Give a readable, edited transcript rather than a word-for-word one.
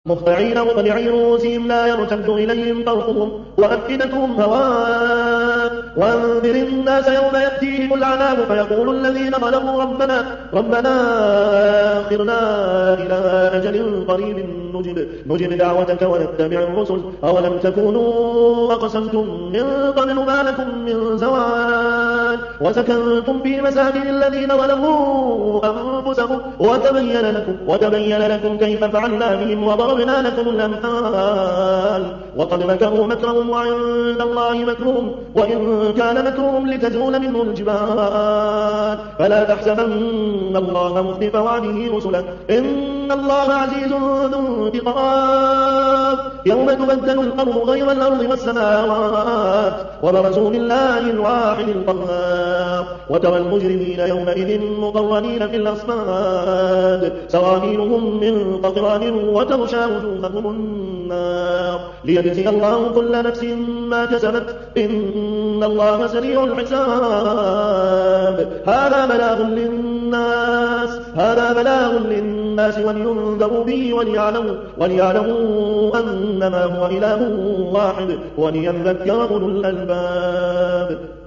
مهطعين مقنعي رؤوسهم لا يرتد إليهم طرفهم وأفئدتهم هواء وأنذر الناس يوم يأتيهم العذاب فيقول الذين ظلموا ربنا آخرنا إلى أجل قريب نجب دعوتك ونتبع الرسل أولم تكونوا أقسمتم من قبل ما لكم من زوال وسكنتم في مساكن الذين ظلموا أنفسهم وتبين لكم كيف فعلنا بهم وضربنا لكم الأمثال وقد مكروا مكرهم وعند الله مكرهم وإن كان مكرهم لتزول منه الجبال فلا تحسبن الله مخلف وعده رسله إن الله عزيز ذو انتقام يوم تبدل الأرض غير الأرض والسماوات وبرزوا لله الواحد القهار وترى المجرمين يومئذ مقرنين في الأصفاد سرابيلهم من قطران وتغشى وجوههم النار ليجزي الله كل نفس ما كسبت إن الله سريع الحساب هذا بلاغ للناس ولينذروا به وليعلموا أنما هو إله واحد وليذكر أولو الألباب